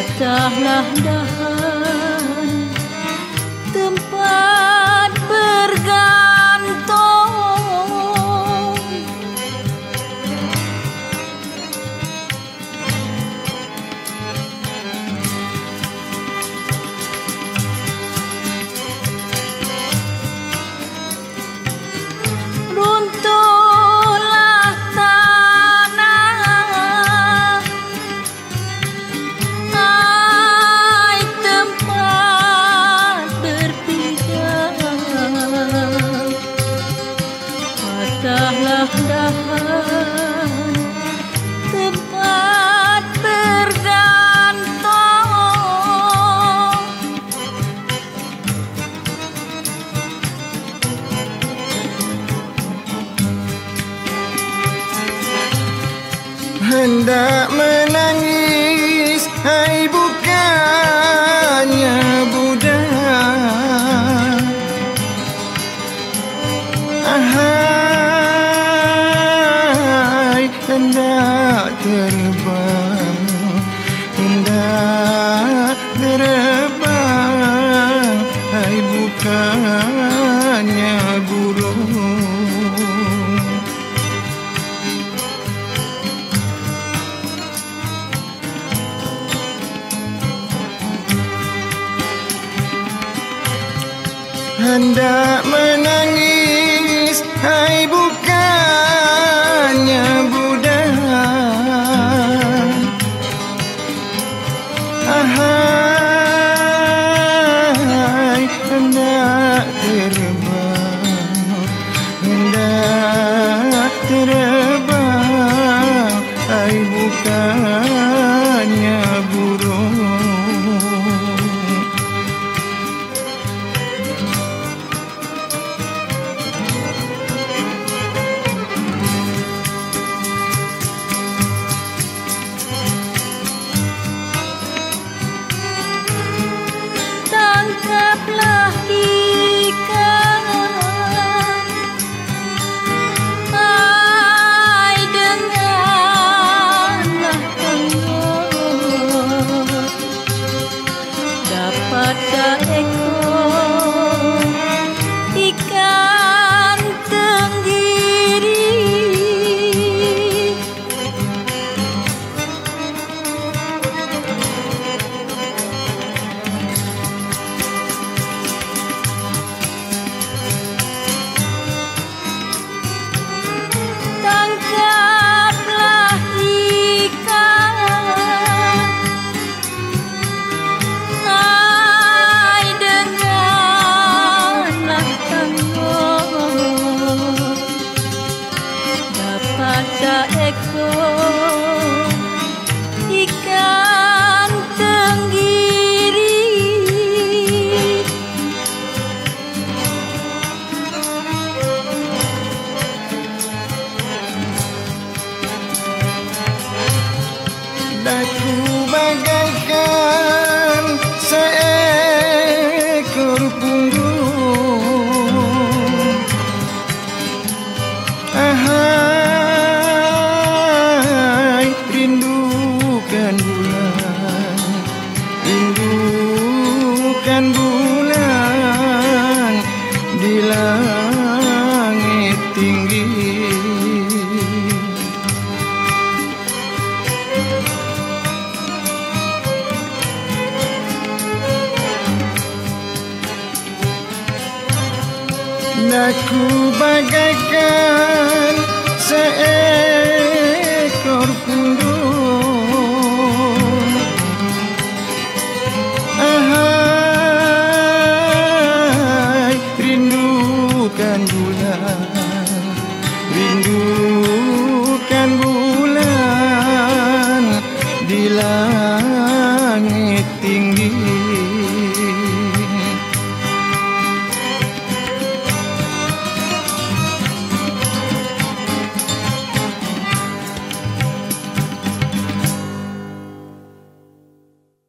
patahlah dahan tempat bergantung. Runtuhlah tanah, hai tempat berpijak. Patahlah dahan tempat bergantung. Hendak menangis, hai bukannya budak. Ahai, hendak terbang, hendak terbang, hai bukannya burung. Hendak menangis, hai bukannya budak. Ahai, hendak terbang, hendak terbang, hai bukannya burung. Tangkaplah ikan, hai denganlah tangguh. Dapat seekor ikan tenggiri, tangkaplah ikan, hai denganlah tangguh. Dapat seekor ikan tenggiri, Daku bagaikan seekor burung. Ahai, rindukan bulan, rindukan bulan di langit tinggi. Daku bagaikan seekor burung. Ahai, rindukan bulan, rindukan bulan di langit.